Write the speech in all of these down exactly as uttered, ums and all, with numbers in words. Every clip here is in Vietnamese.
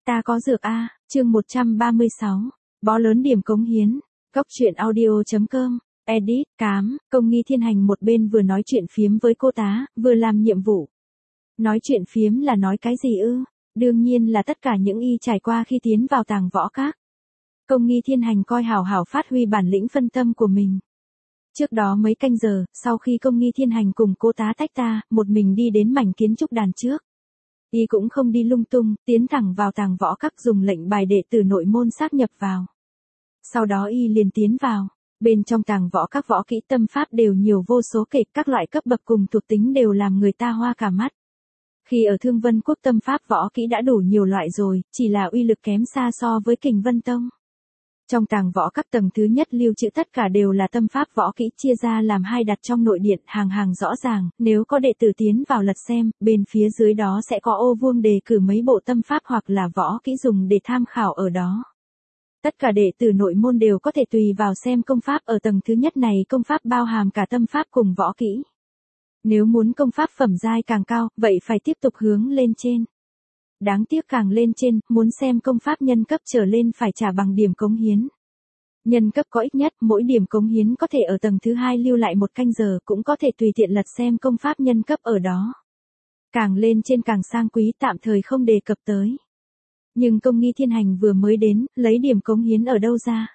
Ta có dược a, chương một trăm ba mươi sáu, bó lớn điểm cống hiến, góc truyện audio.com, edit, cám, Công Nghi Thiên Hành một bên vừa nói chuyện phiếm với cô tá, vừa làm nhiệm vụ. Nói chuyện phiếm là nói cái gì ư? Đương nhiên là tất cả những y trải qua khi tiến vào tàng võ các. Công Nghi Thiên Hành coi hảo hảo phát huy bản lĩnh phân tâm của mình. Trước đó mấy canh giờ, sau khi Công Nghi Thiên Hành cùng cô tá tách ta, một mình đi đến mảnh kiến trúc đàn trước. Y cũng không đi lung tung, tiến thẳng vào tàng võ các dùng lệnh bài đệ tử nội môn xác nhập vào. Sau đó Y liền tiến vào. Bên trong tàng võ các võ kỹ tâm pháp đều nhiều vô số kể, các loại cấp bậc cùng thuộc tính đều làm người ta hoa cả mắt. Khi ở Thương Vân Quốc tâm pháp võ kỹ đã đủ nhiều loại rồi, chỉ là uy lực kém xa so với Kình Vân Tông. Trong tàng võ các tầng thứ nhất lưu trữ tất cả đều là tâm pháp võ kỹ chia ra làm hai đặt trong nội điện, hàng hàng rõ ràng, nếu có đệ tử tiến vào lật xem, bên phía dưới đó sẽ có ô vuông đề cử mấy bộ tâm pháp hoặc là võ kỹ dùng để tham khảo ở đó. Tất cả đệ tử nội môn đều có thể tùy vào xem công pháp ở tầng thứ nhất này, công pháp bao hàm cả tâm pháp cùng võ kỹ. Nếu muốn công pháp phẩm giai càng cao, vậy phải tiếp tục hướng lên trên. Đáng tiếc càng lên trên, muốn xem công pháp nhân cấp trở lên phải trả bằng điểm cống hiến. Nhân cấp có ít nhất, mỗi điểm cống hiến có thể ở tầng thứ hai lưu lại một canh giờ, cũng có thể tùy tiện lật xem công pháp nhân cấp ở đó. Càng lên trên càng sang quý, tạm thời không đề cập tới. Nhưng Công Nghi Thiên Hành vừa mới đến, lấy điểm cống hiến ở đâu ra?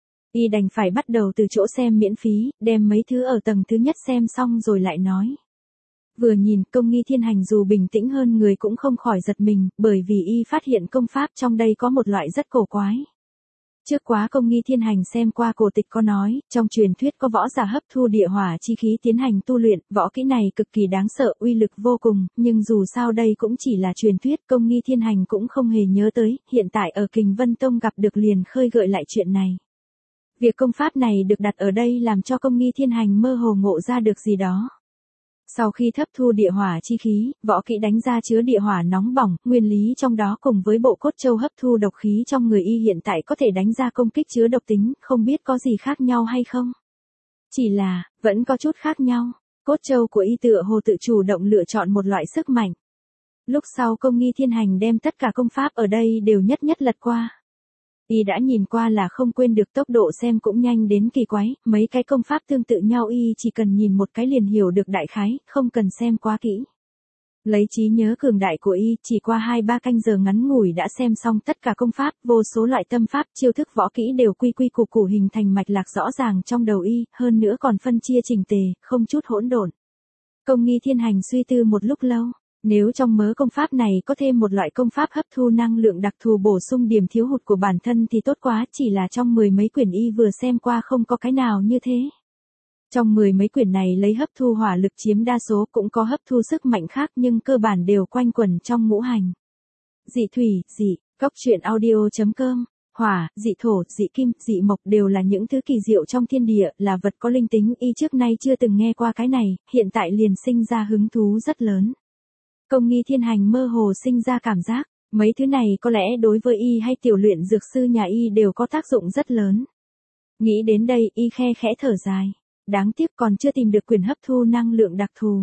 Y đành phải bắt đầu từ chỗ xem miễn phí, đem mấy thứ ở tầng thứ nhất xem xong rồi lại nói. Vừa nhìn Công Nghi Thiên Hành dù bình tĩnh hơn người cũng không khỏi giật mình, bởi vì Y phát hiện công pháp trong đây có một loại rất cổ quái. Trước quá Công Nghi Thiên Hành xem qua cổ tịch có nói, trong truyền thuyết có võ giả hấp thu địa hỏa chi khí tiến hành tu luyện, võ kỹ này cực kỳ đáng sợ, uy lực vô cùng, nhưng dù sao đây cũng chỉ là truyền thuyết, Công Nghi Thiên Hành cũng không hề nhớ tới, hiện tại ở Kình Vân Tông gặp được liền khơi gợi lại chuyện này. Việc công pháp này được đặt ở đây làm cho Công Nghi Thiên Hành mơ hồ ngộ ra được gì đó. Sau khi hấp thu địa hỏa chi khí, võ kỹ đánh ra chứa địa hỏa nóng bỏng, nguyên lý trong đó cùng với bộ cốt châu hấp thu độc khí trong người Y hiện tại có thể đánh ra công kích chứa độc tính, không biết có gì khác nhau hay không? Chỉ là, vẫn có chút khác nhau, cốt châu của Y tựa hồ tự chủ động lựa chọn một loại sức mạnh. Lúc sau Công Nghi Thiên Hành đem tất cả công pháp ở đây đều nhất nhất lật qua. Y đã nhìn qua là không quên được, tốc độ xem cũng nhanh đến kỳ quái, mấy cái công pháp tương tự nhau Y chỉ cần nhìn một cái liền hiểu được đại khái, không cần xem quá kỹ. Lấy trí nhớ cường đại của Y, chỉ qua hai ba canh giờ ngắn ngủi đã xem xong tất cả công pháp, vô số loại tâm pháp, chiêu thức võ kỹ đều quy quy củ củ hình thành mạch lạc rõ ràng trong đầu Y, hơn nữa còn phân chia chỉnh tề, không chút hỗn độn. Công Nghi Thiên Hành suy tư một lúc lâu. Nếu trong mớ công pháp này có thêm một loại công pháp hấp thu năng lượng đặc thù bổ sung điểm thiếu hụt của bản thân thì tốt quá, chỉ là trong mười mấy quyển Y vừa xem qua không có cái nào như thế. Trong mười mấy quyển này lấy hấp thu hỏa lực chiếm đa số, cũng có hấp thu sức mạnh khác nhưng cơ bản đều quanh quẩn trong ngũ hành. Dị thủy, dị, góc truyện audio.com, hỏa, dị thổ, dị kim, dị mộc đều là những thứ kỳ diệu trong thiên địa, là vật có linh tính. Y trước nay chưa từng nghe qua cái này, hiện tại liền sinh ra hứng thú rất lớn. Công Nghi Thiên Hành mơ hồ sinh ra cảm giác, mấy thứ này có lẽ đối với Y hay tiểu luyện dược sư nhà Y đều có tác dụng rất lớn. Nghĩ đến đây Y khe khẽ thở dài, đáng tiếc còn chưa tìm được quyển hấp thu năng lượng đặc thù.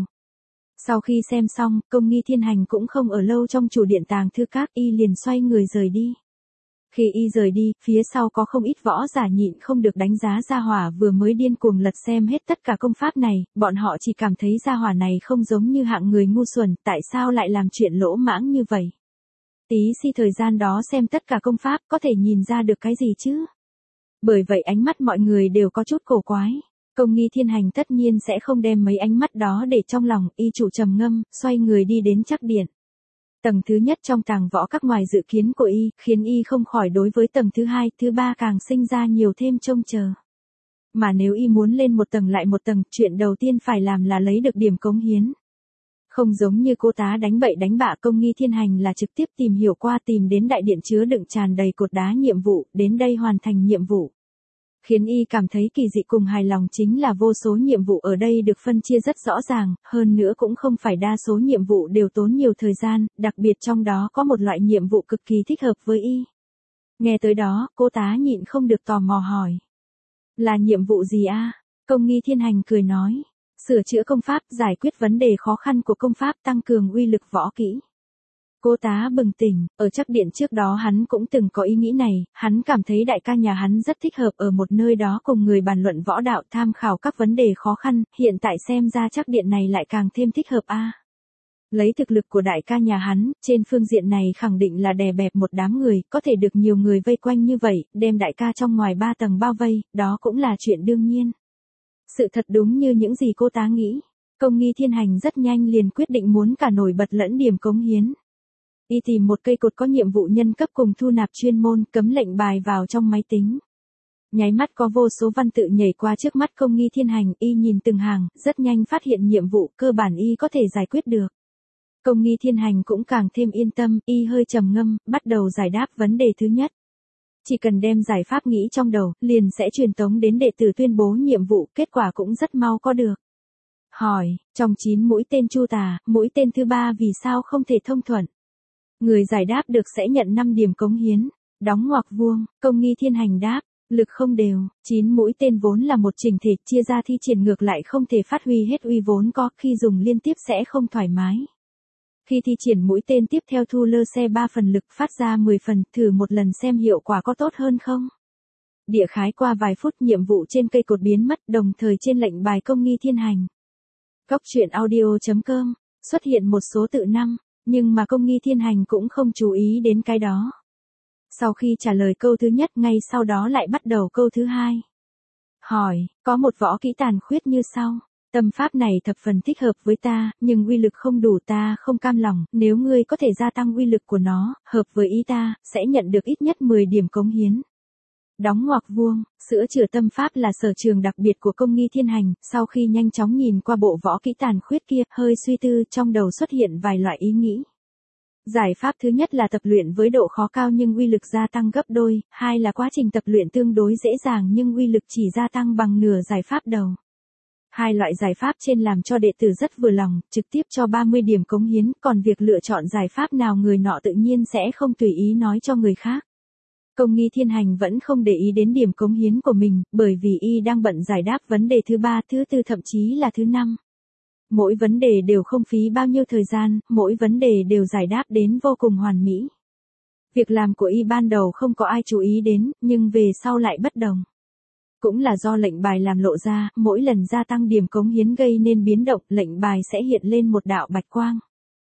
Sau khi xem xong, Công Nghi Thiên Hành cũng không ở lâu trong chủ điện tàng thư các, Y liền xoay người rời đi. Khi Y rời đi, phía sau có không ít võ giả nhịn không được đánh giá gia hỏa vừa mới điên cuồng lật xem hết tất cả công pháp này, bọn họ chỉ cảm thấy gia hỏa này không giống như hạng người ngu xuẩn, tại sao lại làm chuyện lỗ mãng như vậy. Tí si thời gian đó xem tất cả công pháp có thể nhìn ra được cái gì chứ. Bởi vậy ánh mắt mọi người đều có chút cổ quái. Công Nghi Thiên Hành tất nhiên sẽ không đem mấy ánh mắt đó để trong lòng, Y chủ trầm ngâm, xoay người đi đến Trắc Điện. Tầng thứ nhất trong tàng võ các ngoài dự kiến của Y, khiến Y không khỏi đối với tầng thứ hai, thứ ba càng sinh ra nhiều thêm trông chờ. Mà nếu Y muốn lên một tầng lại một tầng, chuyện đầu tiên phải làm là lấy được điểm cống hiến. Không giống như cô tá đánh bậy đánh bạ, Công Nghi Thiên Hành là trực tiếp tìm hiểu qua, tìm đến đại điện chứa đựng tràn đầy cột đá nhiệm vụ, đến đây hoàn thành nhiệm vụ. Khiến Y cảm thấy kỳ dị cùng hài lòng chính là vô số nhiệm vụ ở đây được phân chia rất rõ ràng, hơn nữa cũng không phải đa số nhiệm vụ đều tốn nhiều thời gian, đặc biệt trong đó có một loại nhiệm vụ cực kỳ thích hợp với Y. Nghe tới đó, cô tá nhịn không được tò mò hỏi. Là nhiệm vụ gì a? Công Nghi Thiên Hành cười nói. Sửa chữa công pháp, giải quyết vấn đề khó khăn của công pháp, tăng cường uy lực võ kỹ. Cô tá bừng tỉnh, ở chắc điện trước đó hắn cũng từng có ý nghĩ này, hắn cảm thấy đại ca nhà hắn rất thích hợp ở một nơi đó cùng người bàn luận võ đạo tham khảo các vấn đề khó khăn, hiện tại xem ra chắc điện này lại càng thêm thích hợp a. Lấy thực lực của đại ca nhà hắn, trên phương diện này khẳng định là đè bẹp một đám người, có thể được nhiều người vây quanh như vậy, đem đại ca trong ngoài ba tầng bao vây, đó cũng là chuyện đương nhiên. Sự thật đúng như những gì cô tá nghĩ, Công Nghi Thiên Hành rất nhanh liền quyết định muốn cả nổi bật lẫn điểm cống hiến. Y tìm một cây cột có nhiệm vụ nhân cấp cùng thu nạp chuyên môn, cấm lệnh bài vào trong máy tính. Nháy mắt có vô số văn tự nhảy qua trước mắt Công Nghi Thiên Hành, y nhìn từng hàng, rất nhanh phát hiện nhiệm vụ cơ bản y có thể giải quyết được. Công Nghi Thiên Hành cũng càng thêm yên tâm, y hơi trầm ngâm, bắt đầu giải đáp vấn đề thứ nhất. Chỉ cần đem giải pháp nghĩ trong đầu, liền sẽ truyền tống đến đệ tử tuyên bố nhiệm vụ, kết quả cũng rất mau có được. Hỏi, trong chín mũi tên Chu Tà, mũi tên thứ ba vì sao không thể thông thuận? Người giải đáp được sẽ nhận năm điểm cống hiến. Đóng ngoặc vuông, Công Nghi Thiên Hành đáp, lực không đều, chín mũi tên vốn là một chỉnh thể, chia ra thi triển ngược lại không thể phát huy hết uy vốn có, khi dùng liên tiếp sẽ không thoải mái. Khi thi triển mũi tên tiếp theo thu lơ xe ba phần lực phát ra mười phần, thử một lần xem hiệu quả có tốt hơn không? Địa khái qua vài phút nhiệm vụ trên cây cột biến mất, đồng thời trên lệnh bài Công Nghi Thiên Hành. Cóc truyện audio chấm com, xuất hiện một số tự năm, nhưng mà Công Nghi Thiên Hành cũng không chú ý đến cái đó. Sau khi trả lời câu thứ nhất ngay sau đó lại bắt đầu câu thứ hai. Hỏi, có một võ kỹ tàn khuyết như sau. Tâm pháp này thập phần thích hợp với ta, nhưng uy lực không đủ ta không cam lòng, nếu ngươi có thể gia tăng uy lực của nó, hợp với ý ta, sẽ nhận được ít nhất mười điểm cống hiến. Đóng ngoặc vuông, sữa chữa tâm pháp là sở trường đặc biệt của Công Nghi Thiên Hành, sau khi nhanh chóng nhìn qua bộ võ kỹ tàn khuyết kia, hơi suy tư trong đầu xuất hiện vài loại ý nghĩ. Giải pháp thứ nhất là tập luyện với độ khó cao nhưng uy lực gia tăng gấp đôi, hai là quá trình tập luyện tương đối dễ dàng nhưng uy lực chỉ gia tăng bằng nửa giải pháp đầu. Hai loại giải pháp trên làm cho đệ tử rất vừa lòng, trực tiếp cho ba mươi điểm cống hiến, còn việc lựa chọn giải pháp nào người nọ tự nhiên sẽ không tùy ý nói cho người khác. Công Nghi Thiên Hành vẫn không để ý đến điểm cống hiến của mình, bởi vì y đang bận giải đáp vấn đề thứ ba, thứ tư thậm chí là thứ năm. Mỗi vấn đề đều không phí bao nhiêu thời gian, mỗi vấn đề đều giải đáp đến vô cùng hoàn mỹ. Việc làm của y ban đầu không có ai chú ý đến, nhưng về sau lại bất đồng. Cũng là do lệnh bài làm lộ ra, mỗi lần gia tăng điểm cống hiến gây nên biến động, lệnh bài sẽ hiện lên một đạo bạch quang.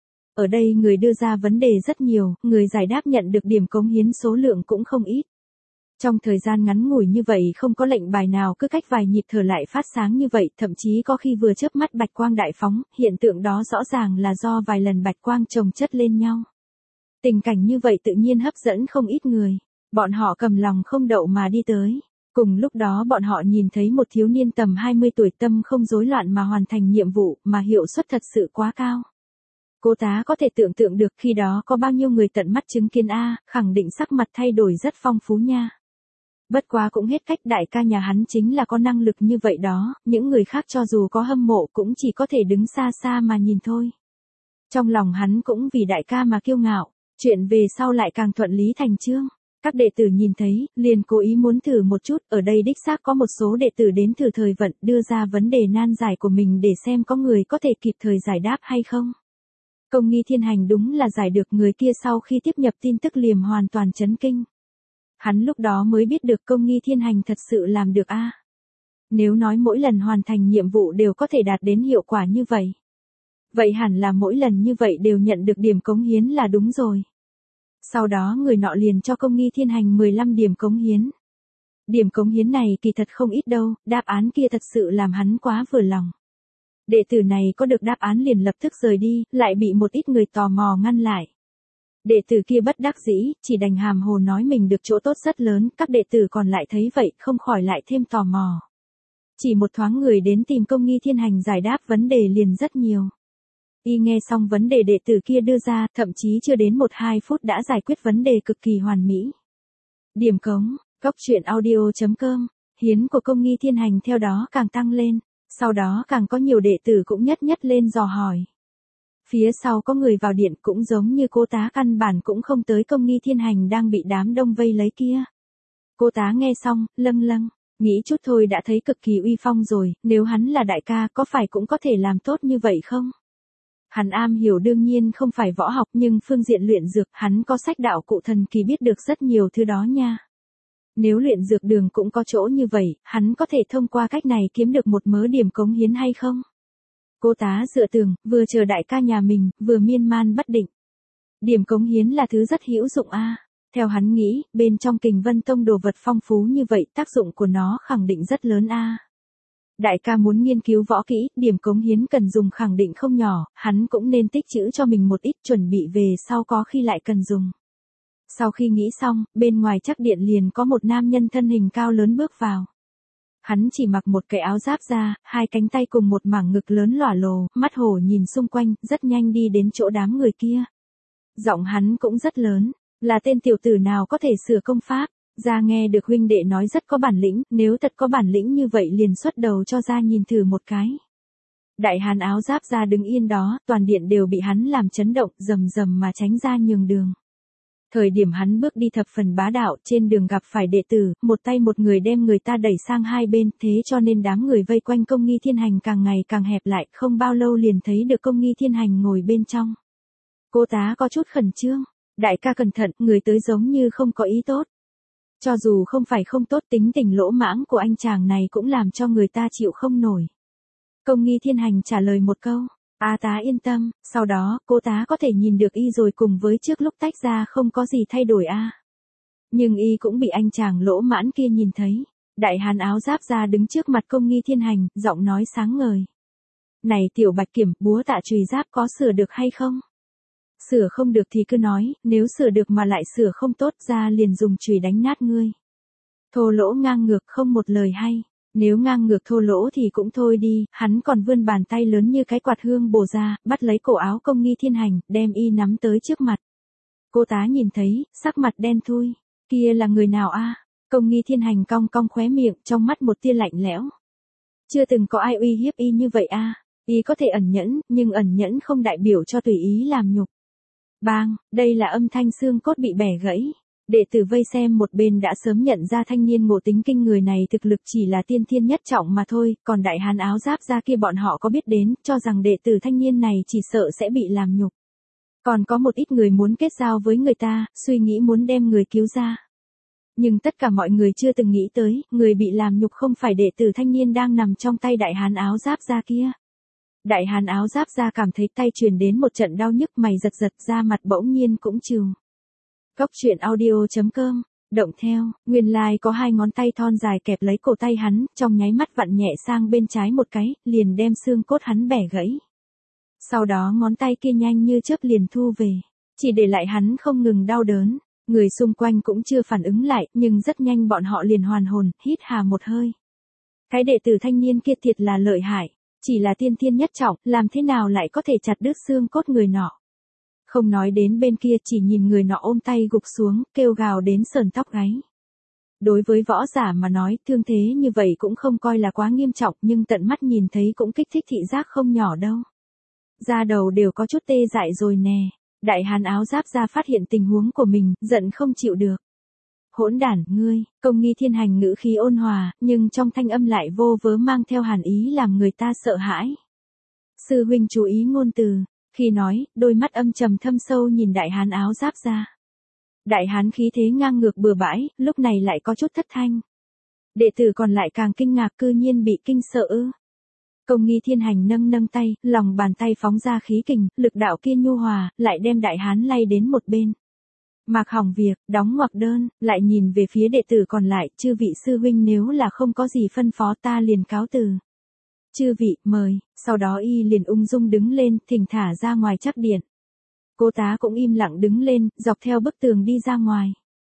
Ở đây người đưa ra vấn đề rất nhiều, người giải đáp nhận được điểm cống hiến số lượng cũng không ít. Trong thời gian ngắn ngủi như vậy không có lệnh bài nào cứ cách vài nhịp thở lại phát sáng như vậy, thậm chí có khi vừa chớp mắt bạch quang đại phóng, hiện tượng đó rõ ràng là do vài lần bạch quang chồng chất lên nhau. Tình cảnh như vậy tự nhiên hấp dẫn không ít người, bọn họ cầm lòng không đậu mà đi tới. Cùng lúc đó bọn họ nhìn thấy một thiếu niên tầm hai mươi tuổi tâm không rối loạn mà hoàn thành nhiệm vụ, mà hiệu suất thật sự quá cao. Cô tá có thể tưởng tượng được khi đó có bao nhiêu người tận mắt chứng kiến a, khẳng định sắc mặt thay đổi rất phong phú nha. Bất quá cũng hết cách, đại ca nhà hắn chính là có năng lực như vậy đó, những người khác cho dù có hâm mộ cũng chỉ có thể đứng xa xa mà nhìn thôi. Trong lòng hắn cũng vì đại ca mà kiêu ngạo, chuyện về sau lại càng thuận lý thành chương. Các đệ tử nhìn thấy, liền cố ý muốn thử một chút, ở đây đích xác có một số đệ tử đến thử thời vận, đưa ra vấn đề nan giải của mình để xem có người có thể kịp thời giải đáp hay không. Công Nghi Thiên Hành đúng là giải được, người kia sau khi tiếp nhập tin tức liền hoàn toàn chấn kinh. Hắn lúc đó mới biết được Công Nghi Thiên Hành thật sự làm được a. Nếu nói mỗi lần hoàn thành nhiệm vụ đều có thể đạt đến hiệu quả như vậy. Vậy hẳn là mỗi lần như vậy đều nhận được điểm cống hiến là đúng rồi. Sau đó người nọ liền cho Công Nghi Thiên Hành mười lăm điểm cống hiến. Điểm cống hiến này kỳ thật không ít đâu, đáp án kia thật sự làm hắn quá vừa lòng. Đệ tử này có được đáp án liền lập tức rời đi, lại bị một ít người tò mò ngăn lại. Đệ tử kia bất đắc dĩ, chỉ đành hàm hồ nói mình được chỗ tốt rất lớn, các đệ tử còn lại thấy vậy không khỏi lại thêm tò mò. Chỉ một thoáng người đến tìm Công Nghi Thiên Hành giải đáp vấn đề liền rất nhiều. Y nghe xong vấn đề đệ tử kia đưa ra, thậm chí chưa đến một hai phút đã giải quyết vấn đề cực kỳ hoàn mỹ. Điểm cống, cóc truyện audio chấm com, hiến của Công Nghi Thiên Hành theo đó càng tăng lên, sau đó càng có nhiều đệ tử cũng nhất nhất lên dò hỏi. Phía sau có người vào điện cũng giống như cô tá căn bản cũng không tới Công Nghi Thiên Hành đang bị đám đông vây lấy kia. Cô tá nghe xong, lâng lâng, nghĩ chút thôi đã thấy cực kỳ uy phong rồi, nếu hắn là đại ca có phải cũng có thể làm tốt như vậy không? Hắn am hiểu đương nhiên không phải võ học nhưng phương diện luyện dược hắn có sách đạo cụ thần kỳ biết được rất nhiều thứ đó nha. Nếu luyện dược đường cũng có chỗ như vậy, hắn có thể thông qua cách này kiếm được một mớ điểm cống hiến hay không? Cô tá dựa tường, vừa chờ đại ca nhà mình, vừa miên man bất định. Điểm cống hiến là thứ rất hữu dụng a. Theo hắn nghĩ, bên trong Kình Vân Tông đồ vật phong phú như vậy, tác dụng của nó khẳng định rất lớn a. Đại ca muốn nghiên cứu võ kỹ, điểm cống hiến cần dùng khẳng định không nhỏ, hắn cũng nên tích trữ cho mình một ít chuẩn bị về sau có khi lại cần dùng. Sau khi nghĩ xong, bên ngoài chắc điện liền có một nam nhân thân hình cao lớn bước vào. Hắn chỉ mặc một cái áo giáp da, hai cánh tay cùng một mảng ngực lớn lỏa lồ, mắt hổ nhìn xung quanh, rất nhanh đi đến chỗ đám người kia. Giọng hắn cũng rất lớn, là tên tiểu tử nào có thể sửa công pháp, ra nghe được huynh đệ nói rất có bản lĩnh, nếu thật có bản lĩnh như vậy liền xuất đầu cho ra nhìn thử một cái. Đại hán áo giáp da đứng yên đó, toàn điện đều bị hắn làm chấn động, rầm rầm mà tránh ra nhường đường. Thời điểm hắn bước đi thập phần bá đạo, trên đường gặp phải đệ tử, một tay một người đem người ta đẩy sang hai bên, thế cho nên đám người vây quanh Công Nghi Thiên Hành càng ngày càng hẹp lại, không bao lâu liền thấy được Công Nghi Thiên Hành ngồi bên trong. Cô tá có chút khẩn trương, đại ca cẩn thận, người tới giống như không có ý tốt. Cho dù không phải không tốt, tính tình lỗ mãng của anh chàng này cũng làm cho người ta chịu không nổi. Công Nghi Thiên Hành trả lời một câu. A tá yên tâm, sau đó, cô tá có thể nhìn được y rồi cùng với trước lúc tách ra không có gì thay đổi a. À. Nhưng y cũng bị anh chàng lỗ mãn kia nhìn thấy. Đại hán áo giáp ra đứng trước mặt Công Nghi Thiên Hành, giọng nói sáng ngời. Này tiểu bạch kiểm, búa tạ chùy giáp có sửa được hay không? Sửa không được thì cứ nói, nếu sửa được mà lại sửa không tốt ra liền dùng chùy đánh nát ngươi. Thô lỗ ngang ngược không một lời hay. Nếu ngang ngược thô lỗ thì cũng thôi đi, hắn còn vươn bàn tay lớn như cái quạt hương bổ ra, bắt lấy cổ áo Công Nghi Thiên Hành, đem y nắm tới trước mặt. Cô tá nhìn thấy, sắc mặt đen thui, kia là người nào a? À? Công Nghi Thiên Hành cong cong khóe miệng, trong mắt một tia lạnh lẽo. Chưa từng có ai uy hiếp y như vậy a, à? Y có thể ẩn nhẫn, nhưng ẩn nhẫn không đại biểu cho tùy ý làm nhục. Bang, đây là âm thanh xương cốt bị bẻ gãy. Đệ tử vây xem một bên đã sớm nhận ra thanh niên ngộ tính kinh người này thực lực chỉ là tiên thiên nhất trọng mà thôi, còn đại hán áo giáp ra kia bọn họ có biết đến, cho rằng đệ tử thanh niên này chỉ sợ sẽ bị làm nhục. Còn có một ít người muốn kết giao với người ta, suy nghĩ muốn đem người cứu ra. Nhưng tất cả mọi người chưa từng nghĩ tới, người bị làm nhục không phải đệ tử thanh niên đang nằm trong tay đại hán áo giáp ra kia. Đại hán áo giáp ra cảm thấy tay truyền đến một trận đau nhức, mày giật giật ra, mặt bỗng nhiên cũng trừ. Cốc truyện audio chấm com, động theo, nguyên lai có hai ngón tay thon dài kẹp lấy cổ tay hắn, trong nháy mắt vặn nhẹ sang bên trái một cái, liền đem xương cốt hắn bẻ gãy. Sau đó ngón tay kia nhanh như chớp liền thu về, chỉ để lại hắn không ngừng đau đớn, người xung quanh cũng chưa phản ứng lại, nhưng rất nhanh bọn họ liền hoàn hồn, hít hà một hơi. Cái đệ tử thanh niên kia thiệt là lợi hại, chỉ là tiên thiên nhất trọng, làm thế nào lại có thể chặt đứt xương cốt người nọ. Không nói đến bên kia, chỉ nhìn người nọ ôm tay gục xuống, kêu gào đến sờn tóc gáy. Đối với võ giả mà nói, thương thế như vậy cũng không coi là quá nghiêm trọng, nhưng tận mắt nhìn thấy cũng kích thích thị giác không nhỏ đâu. Da đầu đều có chút tê dại rồi nè. Đại hán áo giáp ra phát hiện tình huống của mình, giận không chịu được. Hỗn đản, ngươi, Công Nghi Thiên Hành ngữ khí ôn hòa, nhưng trong thanh âm lại vô vớ mang theo hàn ý làm người ta sợ hãi. Sư huynh chú ý ngôn từ. Khi nói, đôi mắt âm trầm thâm sâu nhìn đại hán áo giáp ra. Đại hán khí thế ngang ngược bừa bãi, lúc này lại có chút thất thanh. Đệ tử còn lại càng kinh ngạc, cư nhiên bị kinh sợ ư. Công Nghi Thiên Hành nâng nâng tay, lòng bàn tay phóng ra khí kình, lực đạo kia nhu hòa, lại đem đại hán lay đến một bên. Mạc hỏng việc, đóng ngoặc đơn, lại nhìn về phía đệ tử còn lại, chư vị sư huynh nếu là không có gì phân phó ta liền cáo từ. Chư vị, mời, sau đó y liền ung dung đứng lên, thỉnh thả ra ngoài chắc điện. Cô tá cũng im lặng đứng lên, dọc theo bức tường đi ra ngoài.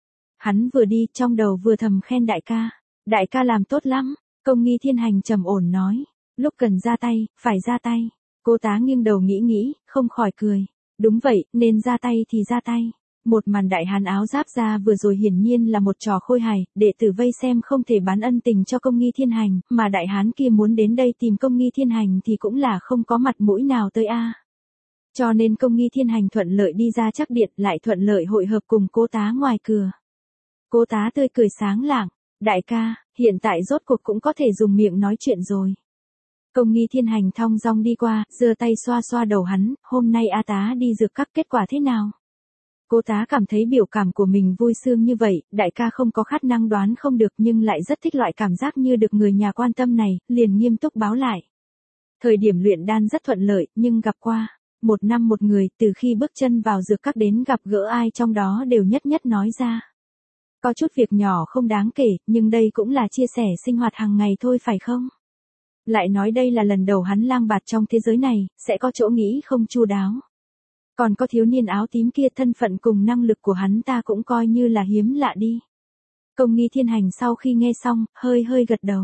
Hắn vừa đi, trong đầu vừa thầm khen đại ca. Đại ca làm tốt lắm, Công Nghi Thiên Hành trầm ổn nói. Lúc cần ra tay, phải ra tay. Cô tá nghiêng đầu nghĩ nghĩ, không khỏi cười. Đúng vậy, nên ra tay thì ra tay. Một màn đại hán áo giáp ra vừa rồi hiển nhiên là một trò khôi hài, đệ tử vây xem không thể bán ân tình cho Công Nghi Thiên Hành, mà đại hán kia muốn đến đây tìm Công Nghi Thiên Hành thì cũng là không có mặt mũi nào tới a. Cho nên Công Nghi Thiên Hành thuận lợi đi ra chắc điện, lại thuận lợi hội hợp cùng cô tá ngoài cửa. Cô tá tươi cười sáng lạng, đại ca, hiện tại rốt cuộc cũng có thể dùng miệng nói chuyện rồi. Công nghi thiên hành thong dong đi qua, giơ tay xoa xoa đầu hắn, hôm nay A tá đi dược các kết quả thế nào? Cô tá cảm thấy biểu cảm của mình vui sướng như vậy, đại ca không có khả năng đoán không được nhưng lại rất thích loại cảm giác như được người nhà quan tâm này, liền nghiêm túc báo lại. Thời điểm luyện đan rất thuận lợi, nhưng gặp qua. Một năm một người, từ khi bước chân vào dược các đến gặp gỡ ai trong đó đều nhất nhất nói ra. Có chút việc nhỏ không đáng kể, nhưng đây cũng là chia sẻ sinh hoạt hàng ngày thôi phải không? Lại nói đây là lần đầu hắn lang bạt trong thế giới này, sẽ có chỗ nghĩ không chu đáo. Còn có thiếu niên áo tím kia, thân phận cùng năng lực của hắn ta cũng coi như là hiếm lạ đi. Công nghi thiên hành sau khi nghe xong, hơi hơi gật đầu.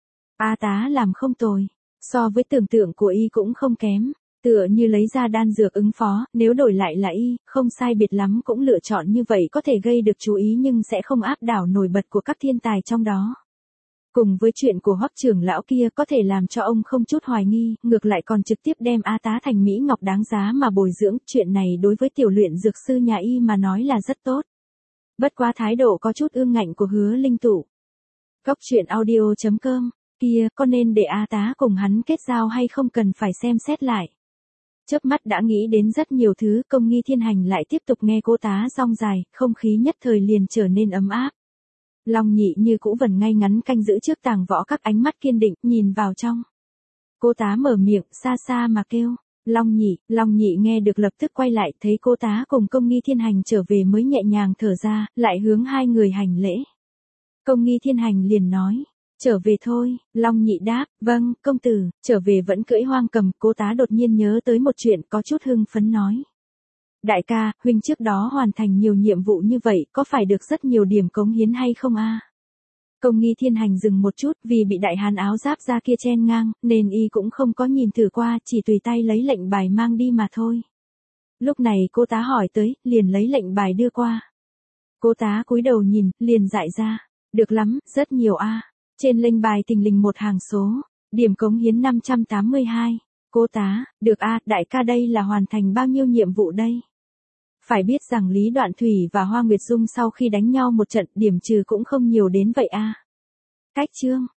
A tá làm không tồi. So với tưởng tượng của y cũng không kém. Tựa như lấy ra đan dược ứng phó, nếu đổi lại là y, không sai biệt lắm cũng lựa chọn như vậy có thể gây được chú ý nhưng sẽ không áp đảo nổi bật của các thiên tài trong đó. Cùng với chuyện của Hoắc trưởng lão kia có thể làm cho ông không chút hoài nghi, ngược lại còn trực tiếp đem A tá thành mỹ ngọc đáng giá mà bồi dưỡng, chuyện này đối với tiểu luyện dược sư nhà y mà nói là rất tốt. Bất quá thái độ có chút ương ngạnh của Hứa Linh Tụ. Cốc truyện audio chấm com, kia, có nên để A tá cùng hắn kết giao hay không cần phải xem xét lại. Chớp mắt đã nghĩ đến rất nhiều thứ, công nghi thiên hành lại tiếp tục nghe cô tá rong dài, không khí nhất thời liền trở nên ấm áp. Long Nhị như cũ vẫn ngay ngắn canh giữ trước tàng võ các, ánh mắt kiên định, nhìn vào trong. Cô tá mở miệng, xa xa mà kêu. Long Nhị, Long Nhị nghe được lập tức quay lại, thấy cô tá cùng công nghi thiên hành trở về mới nhẹ nhàng thở ra, lại hướng hai người hành lễ. Công nghi thiên hành liền nói. Trở về thôi, Long Nhị đáp, vâng, công tử, trở về vẫn cưỡi hoang cầm, cô tá đột nhiên nhớ tới một chuyện, có chút hưng phấn nói. Đại ca, huynh trước đó hoàn thành nhiều nhiệm vụ như vậy, có phải được rất nhiều điểm cống hiến hay không a? Công nghi thiên hành dừng một chút, vì bị đại hán áo giáp da kia chen ngang, nên y cũng không có nhìn thử qua, chỉ tùy tay lấy lệnh bài mang đi mà thôi. Lúc này cô tá hỏi tới, liền lấy lệnh bài đưa qua. Cô tá cúi đầu nhìn, liền dại ra. Được lắm, rất nhiều a. Trên lệnh bài thình lình một hàng số, điểm cống hiến năm trăm tám mươi hai. Cô tá, được a, đại ca đây là hoàn thành bao nhiêu nhiệm vụ đây? Phải biết rằng Lý Đoạn Thủy và Hoa Nguyệt Dung sau khi đánh nhau một trận, điểm trừ cũng không nhiều đến vậy a. Cách chương,